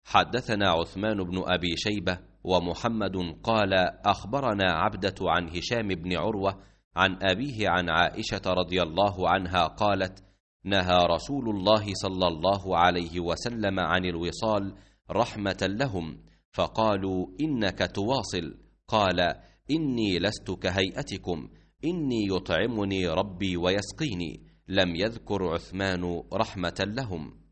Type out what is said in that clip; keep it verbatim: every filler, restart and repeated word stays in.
حدثنا عثمان بن أبي شيبة ومحمد قال أخبرنا عبدة عن هشام بن عروة عن أبيه عن عائشة رضي الله عنها قالت نهى رسول الله صلى الله عليه وسلم عن الوصال رحمة لهم، فقالوا إنك تواصل، قال إني لست كهيئتكم، إني يطعمني ربي ويسقيني. لم يذكر عثمان رحمة لهم.